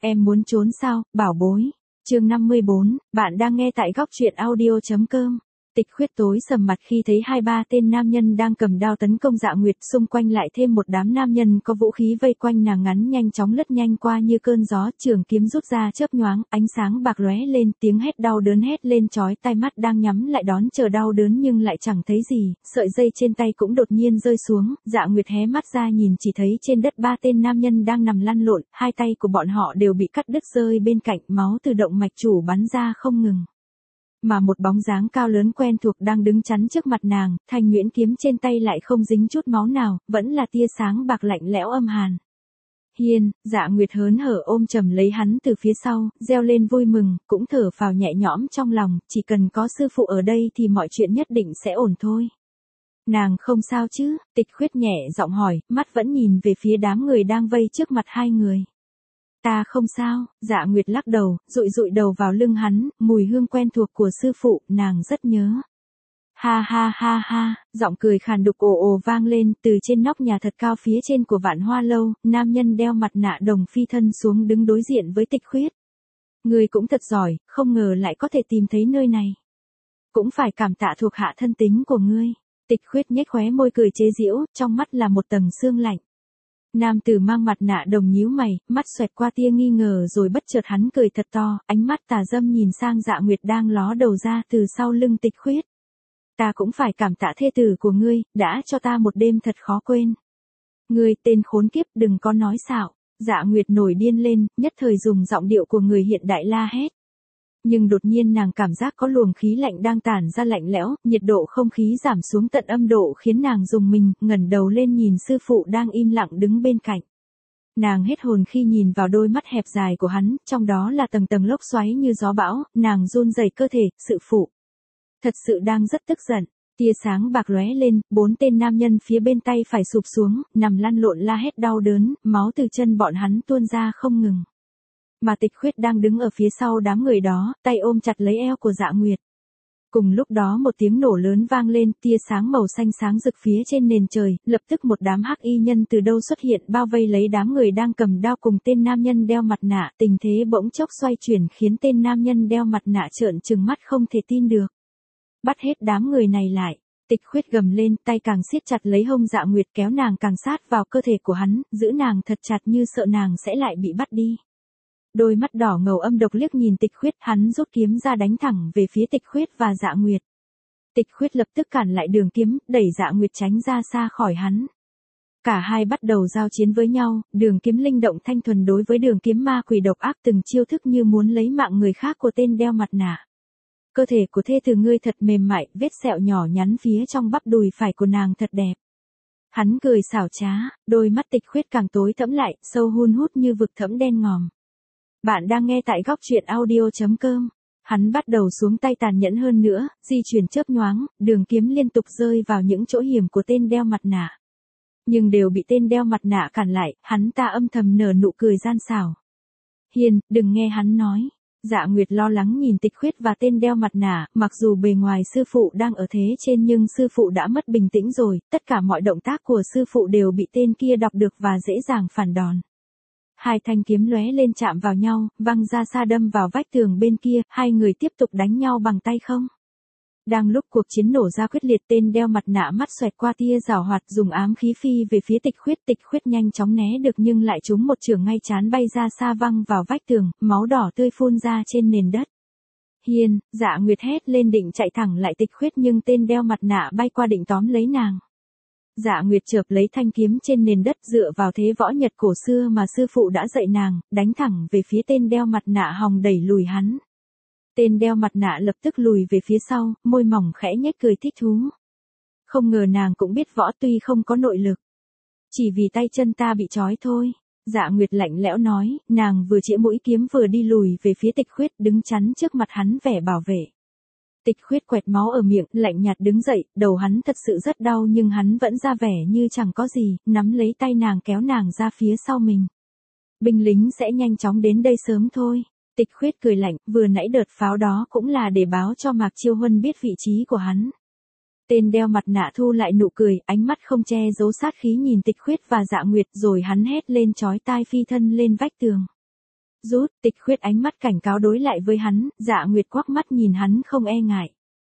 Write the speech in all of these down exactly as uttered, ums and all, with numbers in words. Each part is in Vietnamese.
Em muốn trốn sao, bảo bối? Chương năm mươi bốn, bạn đang nghe tại góc truyện audio chấm com. Tịch Khuyết tối sầm mặt khi thấy hai ba tên nam nhân đang cầm đao tấn công Dạ Nguyệt, xung quanh lại thêm một đám nam nhân có vũ khí vây quanh nàng, ngắn nhanh chóng lướt nhanh qua như cơn gió, trường kiếm rút ra chớp nhoáng, ánh sáng bạc lóe lên, tiếng hét đau đớn hét lên chói tai, mắt đang nhắm lại đón chờ đau đớn nhưng lại chẳng thấy gì, sợi dây trên tay cũng đột nhiên rơi xuống, Dạ Nguyệt hé mắt ra nhìn, chỉ thấy trên đất ba tên nam nhân đang nằm lăn lộn, hai tay của bọn họ đều bị cắt đứt rơi bên cạnh, máu từ động mạch chủ bắn ra không ngừng. Mà một bóng dáng cao lớn quen thuộc đang đứng chắn trước mặt nàng, thanh nhuyễn kiếm trên tay lại không dính chút máu nào, vẫn là tia sáng bạc lạnh lẽo âm hàn. Hiên, Dạ Nguyệt hớn hở ôm chầm lấy hắn từ phía sau, reo lên vui mừng, cũng thở phào nhẹ nhõm trong lòng, chỉ cần có sư phụ ở đây thì mọi chuyện nhất định sẽ ổn thôi. Nàng không sao chứ? Tịch Khuyết nhẹ giọng hỏi, mắt vẫn nhìn về phía đám người đang vây trước mặt hai người. Ta không sao, Dạ Nguyệt lắc đầu, dụi dụi đầu vào lưng hắn, mùi hương quen thuộc của sư phụ, nàng rất nhớ. Ha ha ha ha, giọng cười khàn đục ồ ồ vang lên, từ trên nóc nhà thật cao phía trên của Vạn Hoa Lâu, nam nhân đeo mặt nạ đồng phi thân xuống đứng đối diện với Tịch Khuyết. Ngươi cũng thật giỏi, không ngờ lại có thể tìm thấy nơi này. Cũng phải cảm tạ thuộc hạ thân tính của ngươi. Tịch Khuyết nhếch khóe môi cười chế giễu, trong mắt là một tầng sương lạnh. Nam tử mang mặt nạ đồng nhíu mày, mắt xoẹt qua tia nghi ngờ rồi bất chợt hắn cười thật to, ánh mắt tà dâm nhìn sang Dạ Nguyệt đang ló đầu ra từ sau lưng Tịch Khuyết. Ta cũng phải cảm tạ thê tử của ngươi, đã cho ta một đêm thật khó quên. Ngươi tên khốn kiếp, đừng có nói xạo. Dạ Nguyệt nổi điên lên, nhất thời dùng giọng điệu của người hiện đại la hét. Nhưng đột nhiên nàng cảm giác có luồng khí lạnh đang tản ra lạnh lẽo, nhiệt độ không khí giảm xuống tận âm độ khiến nàng rùng mình, ngẩng đầu lên nhìn sư phụ đang im lặng đứng bên cạnh. Nàng hết hồn khi nhìn vào đôi mắt hẹp dài của hắn, trong đó là tầng tầng lốc xoáy như gió bão, nàng run rẩy cơ thể, sư phụ. Thật sự đang rất tức giận. Tia sáng bạc lóe lên, bốn tên nam nhân phía bên tay phải sụp xuống, nằm lăn lộn la hét đau đớn, máu từ chân bọn hắn tuôn ra không ngừng. Mà Tịch Khuyết đang đứng ở phía sau đám người đó, tay ôm chặt lấy eo của Dạ Nguyệt. Cùng lúc đó một tiếng nổ lớn vang lên, tia sáng màu xanh sáng rực phía trên nền trời, lập tức một đám hắc y nhân từ đâu xuất hiện bao vây lấy đám người đang cầm đao cùng tên nam nhân đeo mặt nạ, tình thế bỗng chốc xoay chuyển khiến tên nam nhân đeo mặt nạ trợn trừng mắt không thể tin được. Bắt hết đám người này lại. Tịch Khuyết gầm lên, tay càng siết chặt lấy hông Dạ Nguyệt, kéo nàng càng sát vào cơ thể của hắn, giữ nàng thật chặt như sợ nàng sẽ lại bị bắt đi. Đôi mắt đỏ ngầu âm độc liếc nhìn Tịch Khuyết, hắn rút kiếm ra đánh thẳng về phía Tịch Khuyết và Dạ Nguyệt. Tịch Khuyết lập tức cản lại đường kiếm, đẩy Dạ Nguyệt tránh ra xa khỏi hắn. Cả hai bắt đầu giao chiến với nhau, đường kiếm linh động thanh thuần đối với đường kiếm ma quỷ độc ác, từng chiêu thức như muốn lấy mạng người khác của tên đeo mặt nạ. Cơ thể của thê tử ngươi thật mềm mại, vết sẹo nhỏ nhắn phía trong bắp đùi phải của nàng thật đẹp. Hắn cười xảo trá, đôi mắt Tịch Khuyết càng tối thẫm lại, sâu hun hút như vực thẫm đen ngòm. Bạn đang nghe tại góc truyện audio chấm com. Hắn bắt đầu xuống tay tàn nhẫn hơn nữa, di chuyển chớp nhoáng, đường kiếm liên tục rơi vào những chỗ hiểm của tên đeo mặt nạ. Nhưng đều bị tên đeo mặt nạ cản lại, hắn ta âm thầm nở nụ cười gian xảo. Hiền, đừng nghe hắn nói. Dạ Nguyệt lo lắng nhìn Tịch Khuyết và tên đeo mặt nạ, mặc dù bề ngoài sư phụ đang ở thế trên nhưng sư phụ đã mất bình tĩnh rồi, tất cả mọi động tác của sư phụ đều bị tên kia đọc được và dễ dàng phản đòn. Hai thanh kiếm lóe lên chạm vào nhau, văng ra xa đâm vào vách tường bên kia, hai người tiếp tục đánh nhau bằng tay không. Đang lúc cuộc chiến nổ ra quyết liệt, tên đeo mặt nạ mắt xoẹt qua tia giảo hoạt dùng ám khí phi về phía Tịch Khuyết. Tịch Khuyết nhanh chóng né được nhưng lại trúng một chưởng ngay trán bay ra xa văng vào vách tường, máu đỏ tươi phun ra trên nền đất. Hiên, Dạ Nguyệt hét lên định chạy thẳng lại Tịch Khuyết nhưng tên đeo mặt nạ bay qua định tóm lấy nàng. Dạ Nguyệt chợp lấy thanh kiếm trên nền đất dựa vào thế võ nhật cổ xưa mà sư phụ đã dạy nàng, đánh thẳng về phía tên đeo mặt nạ hòng đẩy lùi hắn. Tên đeo mặt nạ lập tức lùi về phía sau, môi mỏng khẽ nhếch cười thích thú. Không ngờ nàng cũng biết võ tuy không có nội lực. Chỉ vì tay chân ta bị trói thôi. Dạ Nguyệt lạnh lẽo nói, nàng vừa chĩa mũi kiếm vừa đi lùi về phía Tịch Khuyết đứng chắn trước mặt hắn vẻ bảo vệ. Tịch Khuyết quẹt máu ở miệng, lạnh nhạt đứng dậy, đầu hắn thật sự rất đau nhưng hắn vẫn ra vẻ như chẳng có gì, nắm lấy tay nàng kéo nàng ra phía sau mình. Binh lính sẽ nhanh chóng đến đây sớm thôi. Tịch Khuyết cười lạnh, vừa nãy đợt pháo đó cũng là để báo cho Mạc Chiêu Huân biết vị trí của hắn. Tên đeo mặt nạ thu lại nụ cười, ánh mắt không che giấu sát khí nhìn Tịch Khuyết và Dạ Nguyệt rồi hắn hét lên chói tai phi thân lên vách tường. Rút, Tịch Khuyết ánh mắt cảnh cáo đối lại với hắn, Dạ Nguyệt quắc mắt nhìn hắn không e ngại.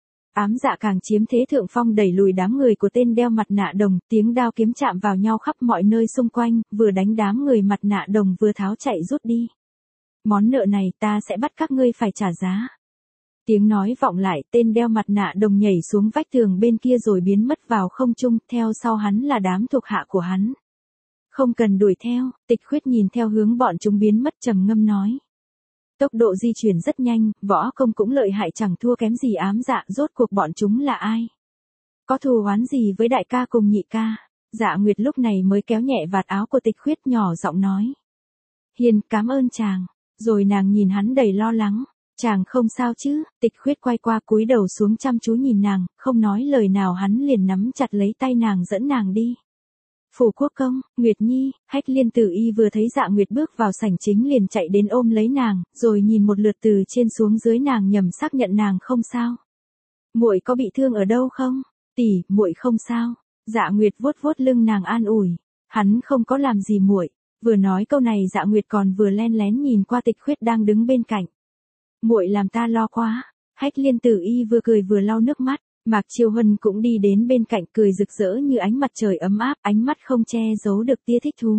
Ám dạ càng chiếm thế thượng phong đẩy lùi đám người của tên đeo mặt nạ đồng, tiếng đao kiếm chạm vào nhau khắp mọi nơi xung quanh, vừa đánh đám người mặt nạ đồng vừa tháo chạy rút đi. Món nợ này ta sẽ bắt các ngươi phải trả giá. Tiếng nói vọng lại, tên đeo mặt nạ đồng nhảy xuống vách tường bên kia rồi biến mất vào không trung, theo sau hắn là đám thuộc hạ của hắn. Không cần đuổi theo, Tịch Khuyết nhìn theo hướng bọn chúng biến mất trầm ngâm nói. Tốc độ di chuyển rất nhanh, võ công cũng lợi hại chẳng thua kém gì ám dạ, rốt cuộc bọn chúng là ai? Có thù oán gì với đại ca cùng nhị ca? Dạ Nguyệt lúc này mới kéo nhẹ vạt áo của Tịch Khuyết nhỏ giọng nói. Hiền, cảm ơn chàng. Rồi nàng nhìn hắn đầy lo lắng. Chàng không sao chứ? Tịch Khuyết quay qua cúi đầu xuống chăm chú nhìn nàng, không nói lời nào hắn liền nắm chặt lấy tay nàng dẫn nàng đi. Phủ Quốc Công, Nguyệt Nhi, Hách Liên Tử Y vừa thấy Dạ Nguyệt bước vào sảnh chính liền chạy đến ôm lấy nàng, rồi nhìn một lượt từ trên xuống dưới nàng nhằm xác nhận nàng không sao. Muội có bị thương ở đâu không? Tỷ, muội không sao. Dạ Nguyệt vuốt vuốt lưng nàng an ủi. Hắn không có làm gì muội. Vừa nói câu này Dạ Nguyệt còn vừa len lén nhìn qua Tịch Khuyết đang đứng bên cạnh. Muội làm ta lo quá. Hách Liên Tử Y vừa cười vừa lau nước mắt. Mạc Chiêu Huân cũng đi đến bên cạnh cười rực rỡ như ánh mặt trời ấm áp, ánh mắt không che giấu được tia thích thú.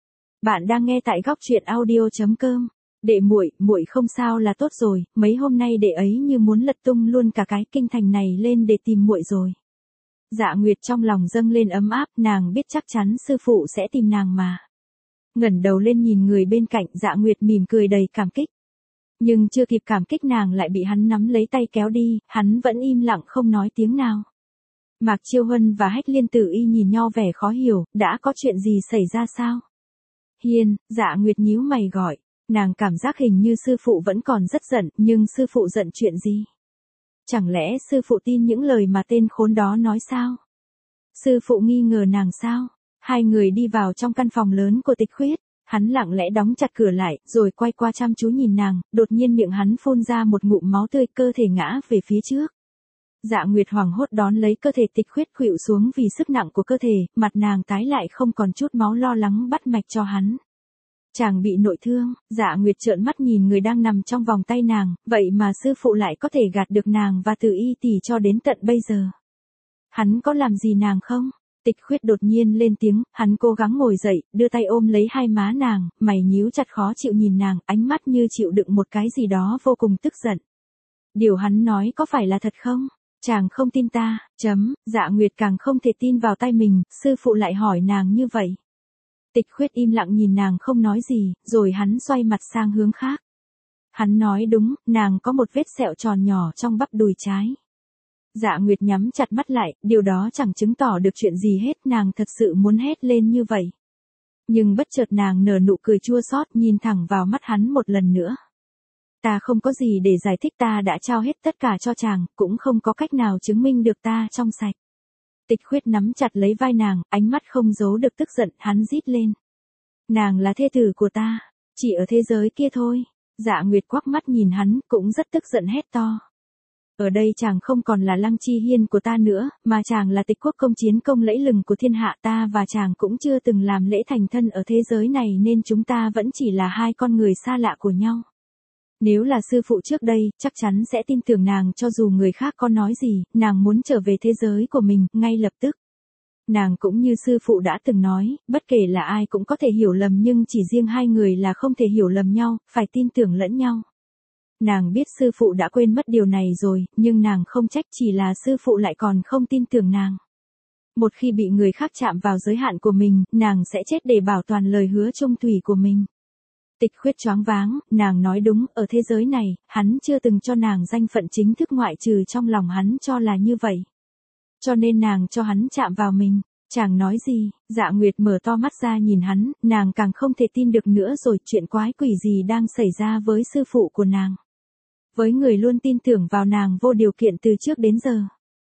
Bạn đang nghe tại góc truyện audio chấm com. Đệ muội, muội không sao là tốt rồi, mấy hôm nay đệ ấy như muốn lật tung luôn cả cái kinh thành này lên để tìm muội rồi. Dạ Nguyệt trong lòng dâng lên ấm áp, nàng biết chắc chắn sư phụ sẽ tìm nàng mà. Ngẩng đầu lên nhìn người bên cạnh, Dạ Nguyệt mỉm cười đầy cảm kích. Nhưng chưa kịp cảm kích nàng lại bị hắn nắm lấy tay kéo đi, hắn vẫn im lặng không nói tiếng nào. Mạc Chiêu Huân và Hách Liên Tử Y nhìn nhau vẻ khó hiểu, đã có chuyện gì xảy ra sao? Hiền, Dạ Nguyệt nhíu mày gọi, nàng cảm giác hình như sư phụ vẫn còn rất giận, nhưng sư phụ giận chuyện gì? Chẳng lẽ sư phụ tin những lời mà tên khốn đó nói sao? Sư phụ nghi ngờ nàng sao? Hai người đi vào trong căn phòng lớn của Tịch Khuyết. Hắn lặng lẽ đóng chặt cửa lại, rồi quay qua chăm chú nhìn nàng, đột nhiên miệng hắn phun ra một ngụm máu tươi, cơ thể ngã về phía trước. Dạ Nguyệt hoảng hốt đón lấy cơ thể Tịch Khuyết khuỵu xuống vì sức nặng của cơ thể, mặt nàng tái lại không còn chút máu, lo lắng bắt mạch cho hắn. Chàng bị nội thương, Dạ Nguyệt trợn mắt nhìn người đang nằm trong vòng tay nàng, vậy mà sư phụ lại có thể gạt được nàng và Tử Y tỷ cho đến tận bây giờ. Hắn có làm gì nàng không? Tịch Khuyết đột nhiên lên tiếng, hắn cố gắng ngồi dậy, đưa tay ôm lấy hai má nàng, mày nhíu chặt khó chịu nhìn nàng, ánh mắt như chịu đựng một cái gì đó vô cùng tức giận. Điều hắn nói có phải là thật không? Chàng không tin ta, chấm, Dạ Nguyệt càng không thể tin vào tay mình, sư phụ lại hỏi nàng như vậy. Tịch Khuyết im lặng nhìn nàng không nói gì, rồi hắn xoay mặt sang hướng khác. Hắn nói đúng, nàng có một vết sẹo tròn nhỏ trong bắp đùi trái. Dạ Nguyệt nhắm chặt mắt lại, điều đó chẳng chứng tỏ được chuyện gì hết, nàng thật sự muốn hét lên như vậy. Nhưng bất chợt nàng nở nụ cười chua xót nhìn thẳng vào mắt hắn một lần nữa. Ta không có gì để giải thích, ta đã trao hết tất cả cho chàng, cũng không có cách nào chứng minh được ta trong sạch. Tịch Khuyết nắm chặt lấy vai nàng, ánh mắt không giấu được tức giận, hắn rít lên. Nàng là thê tử của ta, chỉ ở thế giới kia thôi. Dạ Nguyệt quắc mắt nhìn hắn, cũng rất tức giận hét to. Ở đây chàng không còn là Lăng Chi Hiên của ta nữa, mà chàng là Tịch Quốc công chiến công lẫy lừng của thiên hạ, ta và chàng cũng chưa từng làm lễ thành thân ở thế giới này nên chúng ta vẫn chỉ là hai con người xa lạ của nhau. Nếu là sư phụ trước đây, chắc chắn sẽ tin tưởng nàng cho dù người khác có nói gì, nàng muốn trở về thế giới của mình, ngay lập tức. Nàng cũng như sư phụ đã từng nói, bất kể là ai cũng có thể hiểu lầm nhưng chỉ riêng hai người là không thể hiểu lầm nhau, phải tin tưởng lẫn nhau. Nàng biết sư phụ đã quên mất điều này rồi, nhưng nàng không trách, chỉ là sư phụ lại còn không tin tưởng nàng. Một khi bị người khác chạm vào giới hạn của mình, nàng sẽ chết để bảo toàn lời hứa trung thủy của mình. Tịch Khuyết choáng váng, nàng nói đúng, ở thế giới này, hắn chưa từng cho nàng danh phận chính thức ngoại trừ trong lòng hắn cho là như vậy. Cho nên nàng cho hắn chạm vào mình. Chàng nói gì? Dạ Nguyệt mở to mắt ra nhìn hắn, nàng càng không thể tin được nữa rồi, chuyện quái quỷ gì đang xảy ra với sư phụ của nàng. Với người luôn tin tưởng vào nàng vô điều kiện từ trước đến giờ.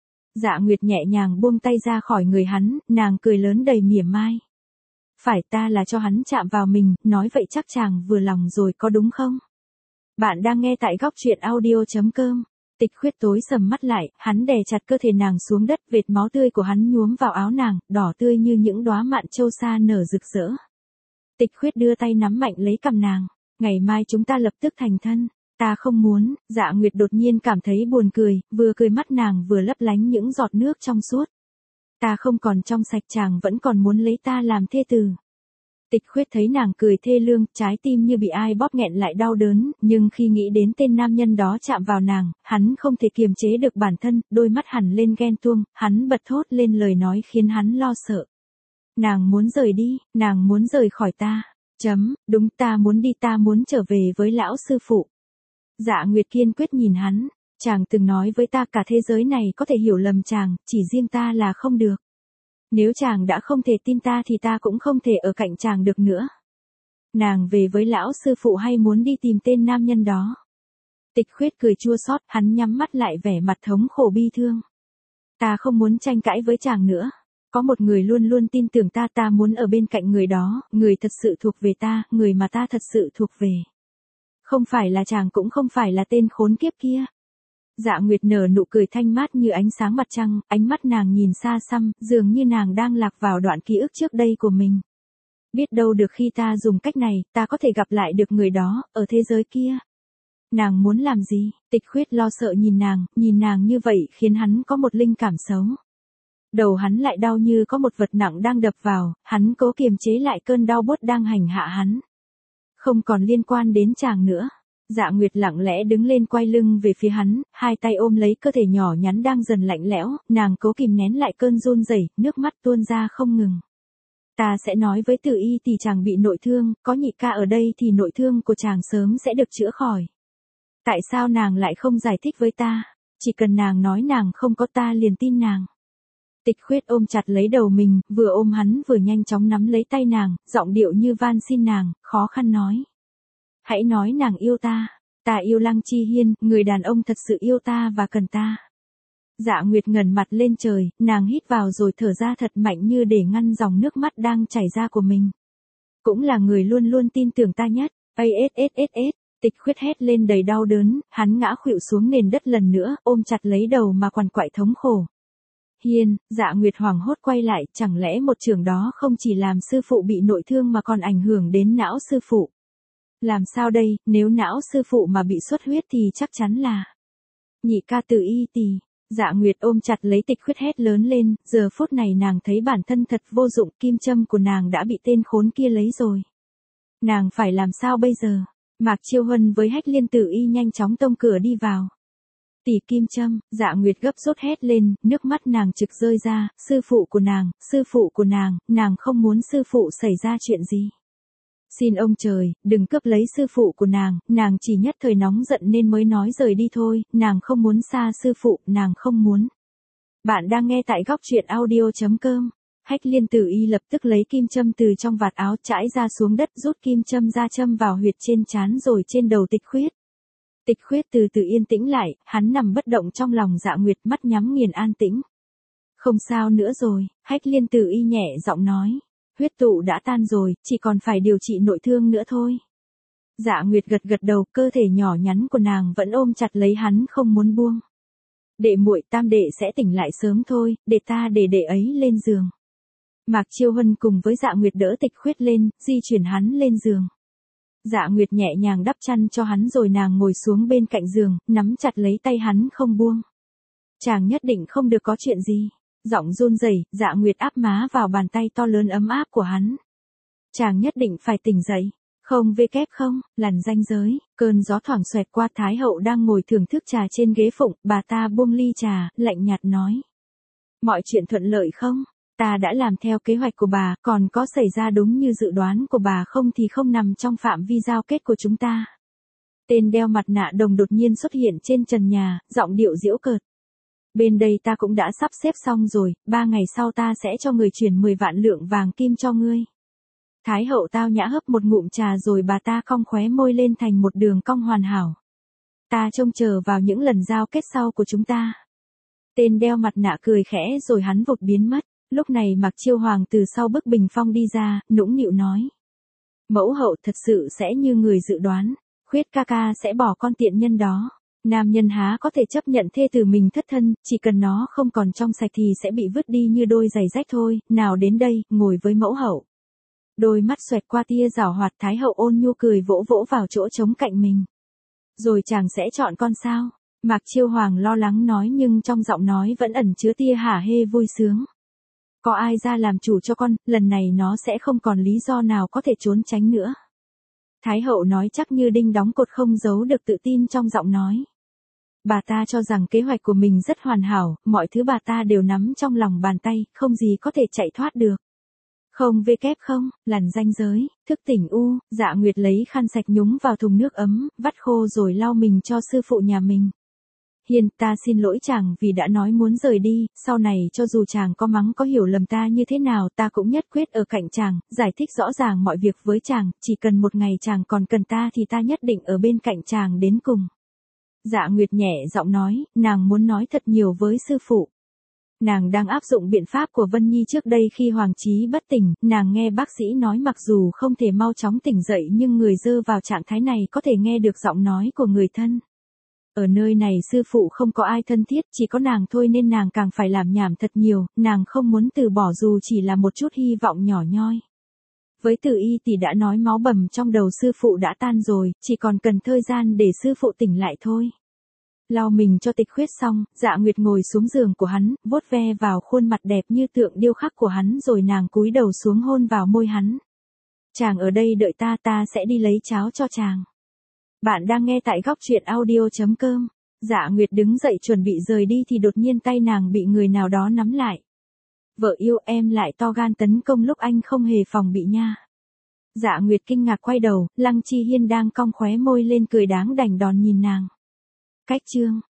Dạ Nguyệt nhẹ nhàng buông tay ra khỏi người hắn, nàng cười lớn đầy mỉa mai. Phải, ta là cho hắn chạm vào mình, nói vậy chắc chàng vừa lòng rồi có đúng không? Bạn đang nghe tại góc truyện audio chấm com. Tịch Khuyết tối sầm mắt lại, hắn đè chặt cơ thể nàng xuống đất, vệt máu tươi của hắn nhuốm vào áo nàng, đỏ tươi như những đóa mạn châu sa nở rực rỡ. Tịch Khuyết đưa tay nắm mạnh lấy cằm nàng. Ngày mai chúng ta lập tức thành thân. Ta không muốn. Dạ Nguyệt đột nhiên cảm thấy buồn cười, vừa cười mắt nàng vừa lấp lánh những giọt nước trong suốt. Ta không còn trong sạch, chàng vẫn còn muốn lấy ta làm thê tử. Tịch Khuyết thấy nàng cười thê lương, trái tim như bị ai bóp nghẹn lại đau đớn, nhưng khi nghĩ đến tên nam nhân đó chạm vào nàng, hắn không thể kiềm chế được bản thân, đôi mắt hằn lên ghen tuông, hắn bật thốt lên lời nói khiến hắn lo sợ. Nàng muốn rời đi, nàng muốn rời khỏi ta. Chấm, đúng, ta muốn đi, ta muốn trở về với lão sư phụ. Dạ Nguyệt kiên quyết nhìn hắn, chàng từng nói với ta cả thế giới này có thể hiểu lầm chàng, chỉ riêng ta là không được. Nếu chàng đã không thể tin ta thì ta cũng không thể ở cạnh chàng được nữa. Nàng về với lão sư phụ hay muốn đi tìm tên nam nhân đó? Tịch Khuyết cười chua xót, hắn nhắm mắt lại vẻ mặt thống khổ bi thương. Ta không muốn tranh cãi với chàng nữa. Có một người luôn luôn tin tưởng ta, ta muốn ở bên cạnh người đó, người thật sự thuộc về ta, người mà ta thật sự thuộc về. Không phải là chàng, cũng không phải là tên khốn kiếp kia. Dạ Nguyệt nở nụ cười thanh mát như ánh sáng mặt trăng, ánh mắt nàng nhìn xa xăm, dường như nàng đang lạc vào đoạn ký ức trước đây của mình. Biết đâu được khi ta dùng cách này, ta có thể gặp lại được người đó, ở thế giới kia. Nàng muốn làm gì? Tịch Khuyết lo sợ nhìn nàng, nhìn nàng như vậy khiến hắn có một linh cảm xấu. Đầu hắn lại đau như có một vật nặng đang đập vào, hắn cố kiềm chế lại cơn đau buốt đang hành hạ hắn. Không còn liên quan đến chàng nữa. Dạ Nguyệt lặng lẽ đứng lên quay lưng về phía hắn, hai tay ôm lấy cơ thể nhỏ nhắn đang dần lạnh lẽo, nàng cố kìm nén lại cơn run rẩy, nước mắt tuôn ra không ngừng. Ta sẽ nói với Tử Y thì chàng bị nội thương, có nhị ca ở đây thì nội thương của chàng sớm sẽ được chữa khỏi. Tại sao nàng lại không giải thích với ta? Chỉ cần nàng nói nàng không có, ta liền tin nàng. Tịch Khuyết ôm chặt lấy đầu mình, vừa ôm hắn vừa nhanh chóng nắm lấy tay nàng, giọng điệu như van xin nàng, khó khăn nói. Hãy nói nàng yêu ta, ta yêu Lăng Chi Hiên, người đàn ông thật sự yêu ta và cần ta. Dạ Nguyệt ngẩng mặt lên trời, nàng hít vào rồi thở ra thật mạnh như để ngăn dòng nước mắt đang chảy ra của mình. Cũng là người luôn luôn tin tưởng ta nhất. Asss. Tịch Khuyết hét lên đầy đau đớn, hắn ngã khuỵu xuống nền đất lần nữa, ôm chặt lấy đầu mà quằn quại thống khổ. Hiên, Dạ Nguyệt hoảng hốt quay lại, chẳng lẽ một trường đó không chỉ làm sư phụ bị nội thương mà còn ảnh hưởng đến não sư phụ? Làm sao đây, nếu não sư phụ mà bị xuất huyết thì chắc chắn là nhị ca Tử Y tỳ. Dạ Nguyệt ôm chặt lấy Tịch Khuyết hét lớn lên, giờ phút này nàng thấy bản thân thật vô dụng, kim châm của nàng đã bị tên khốn kia lấy rồi. Nàng phải làm sao bây giờ? Mạc Chiêu Huân với Hách Liên Tử Y nhanh chóng tông cửa đi vào. Tỷ kim châm, Dạ Nguyệt gấp rút hét lên, nước mắt nàng trực rơi ra, sư phụ của nàng, sư phụ của nàng, nàng không muốn sư phụ xảy ra chuyện gì. Xin ông trời, đừng cướp lấy sư phụ của nàng, nàng chỉ nhất thời nóng giận nên mới nói rời đi thôi, nàng không muốn xa sư phụ, nàng không muốn. Bạn đang nghe tại góc truyện audio chấm com. Hách Liên Tử Y lập tức lấy kim châm từ trong vạt áo trải ra xuống đất, rút kim châm ra châm vào huyệt trên trán rồi trên đầu Tịch Khuyết. Tịch Khuyết từ từ yên tĩnh lại, hắn nằm bất động trong lòng Dạ Nguyệt, mắt nhắm nghiền an tĩnh. Không sao nữa rồi, Hách Liên Tử Y nhẹ giọng nói. Huyết tụ đã tan rồi, chỉ còn phải điều trị nội thương nữa thôi. Dạ Nguyệt gật gật đầu, cơ thể nhỏ nhắn của nàng vẫn ôm chặt lấy hắn không muốn buông. Đệ muội, tam đệ sẽ tỉnh lại sớm thôi, để ta để đệ ấy lên giường. Mạc Chiêu Huân cùng với Dạ Nguyệt đỡ Tịch Khuyết lên, di chuyển hắn lên giường. Dạ Nguyệt nhẹ nhàng đắp chăn cho hắn rồi nàng ngồi xuống bên cạnh giường, nắm chặt lấy tay hắn không buông. Chàng nhất định không được có chuyện gì. Giọng run rẩy, Dạ Nguyệt áp má vào bàn tay to lớn ấm áp của hắn. Chàng nhất định phải tỉnh dậy. Không vê kép không, lằn ranh giới, cơn gió thoảng xoẹt qua, Thái hậu đang ngồi thưởng thức trà trên ghế phụng, bà ta buông ly trà, lạnh nhạt nói. Mọi chuyện thuận lợi không? Ta đã làm theo kế hoạch của bà, còn có xảy ra đúng như dự đoán của bà không thì không nằm trong phạm vi giao kết của chúng ta. Tên đeo mặt nạ đồng đột nhiên xuất hiện trên trần nhà, giọng điệu giễu cợt. Bên đây ta cũng đã sắp xếp xong rồi, ba ngày sau ta sẽ cho người chuyển mười vạn lượng vàng kim cho ngươi. Thái hậu tao nhã hấp một ngụm trà rồi bà ta cong khóe môi lên thành một đường cong hoàn hảo. Ta trông chờ vào những lần giao kết sau của chúng ta. Tên đeo mặt nạ cười khẽ rồi hắn vụt biến mất. Lúc này Mạc Chiêu Hoàng từ sau bức bình phong đi ra, nũng nịu nói. Mẫu hậu thật sự sẽ như người dự đoán, Khuyết ca ca sẽ bỏ con tiện nhân đó. Nam nhân há có thể chấp nhận thê tử mình thất thân, chỉ cần nó không còn trong sạch thì sẽ bị vứt đi như đôi giày rách thôi, nào đến đây, ngồi với mẫu hậu. Đôi mắt xoẹt qua tia giảo hoạt, Thái hậu ôn nhu cười vỗ vỗ vào chỗ trống cạnh mình. Rồi chàng sẽ chọn con sao? Mạc Chiêu Hoàng lo lắng nói, nhưng trong giọng nói vẫn ẩn chứa tia hả hê vui sướng. Có ai ra làm chủ cho con, lần này nó sẽ không còn lý do nào có thể trốn tránh nữa. Thái hậu nói chắc như đinh đóng cột, không giấu được tự tin trong giọng nói. Bà ta cho rằng kế hoạch của mình rất hoàn hảo, mọi thứ bà ta đều nắm trong lòng bàn tay, không gì có thể chạy thoát được. Không vê kép không, lằn ranh giới, thức tỉnh u, Dạ Nguyệt lấy khăn sạch nhúng vào thùng nước ấm, vắt khô rồi lau mình cho sư phụ nhà mình. Hiền, ta xin lỗi chàng vì đã nói muốn rời đi, sau này cho dù chàng có mắng có hiểu lầm ta như thế nào, ta cũng nhất quyết ở cạnh chàng, giải thích rõ ràng mọi việc với chàng, chỉ cần một ngày chàng còn cần ta thì ta nhất định ở bên cạnh chàng đến cùng. Dạ Nguyệt nhẹ giọng nói, nàng muốn nói thật nhiều với sư phụ. Nàng đang áp dụng biện pháp của Vân Nhi trước đây khi Hoàng Chí bất tỉnh, nàng nghe bác sĩ nói mặc dù không thể mau chóng tỉnh dậy nhưng người rơi vào trạng thái này có thể nghe được giọng nói của người thân. Ở nơi này sư phụ không có ai thân thiết, chỉ có nàng thôi nên nàng càng phải làm nhảm thật nhiều, nàng không muốn từ bỏ dù chỉ là một chút hy vọng nhỏ nhoi. Với Từ Y thì đã nói máu bầm trong đầu sư phụ đã tan rồi, chỉ còn cần thời gian để sư phụ tỉnh lại thôi. Lau mình cho Tịch Khuyết xong, Dạ Nguyệt ngồi xuống giường của hắn, vuốt ve vào khuôn mặt đẹp như tượng điêu khắc của hắn rồi nàng cúi đầu xuống hôn vào môi hắn. Chàng ở đây đợi ta, ta sẽ đi lấy cháo cho chàng. Bạn đang nghe tại góc truyện audio chấm com. Dạ Nguyệt đứng dậy chuẩn bị rời đi thì đột nhiên tay nàng bị người nào đó nắm lại. Vợ yêu, em lại to gan tấn công lúc anh không hề phòng bị nha. Dạ Nguyệt kinh ngạc quay đầu, Lăng Chi Hiên đang cong khóe môi lên cười đáng đành đòn nhìn nàng. Cách chương